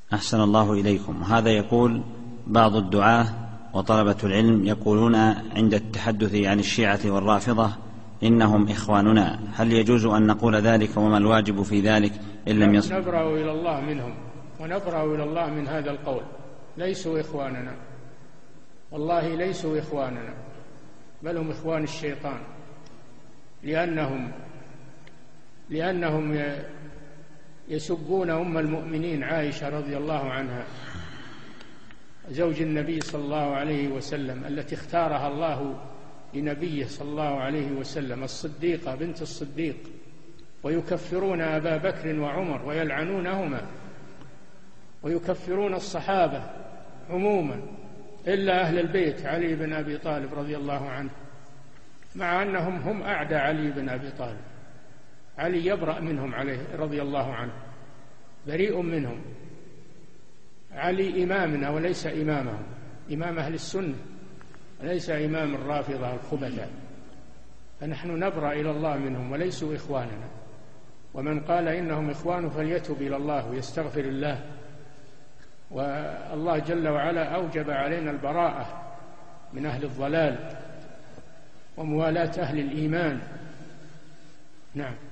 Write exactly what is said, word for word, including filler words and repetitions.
أحسن الله إليكم. هذا يقول: بعض الدعاة وطلبة العلم يقولون عند التحدث عن الشيعة والرافضة إنهم إخواننا، هل يجوز أن نقول ذلك، وما الواجب في ذلك إن لم يصل؟ نبرأ إلى الله منهم ونبرأ إلى الله من هذا القول. ليسوا إخواننا، والله ليسوا إخواننا، بل هم إخوان الشيطان، لأنهم لأنهم يسبون أم المؤمنين عائشة رضي الله عنها زوج النبي صلى الله عليه وسلم، التي اختارها الله لنبيه صلى الله عليه وسلم، الصديقة بنت الصديق، ويكفرون أبا بكر وعمر ويلعنونهما، ويكفرون الصحابة عموما إلا أهل البيت علي بن أبي طالب رضي الله عنه، مع أنهم هم أعدى علي بن أبي طالب. علي يبرأ منهم عليه رضي الله عنه، بريء منهم. علي إمامنا وليس إمامهم، إمام أهل السنة وليس إمام الرافضة الخبثاء، فنحن نبرأ إلى الله منهم وليسوا إخواننا. ومن قال إنهم إخوان فليتوب إلى الله ويستغفر الله، والله جل وعلا أوجب علينا البراءة من أهل الضلال وموالاة أهل الإيمان. نعم.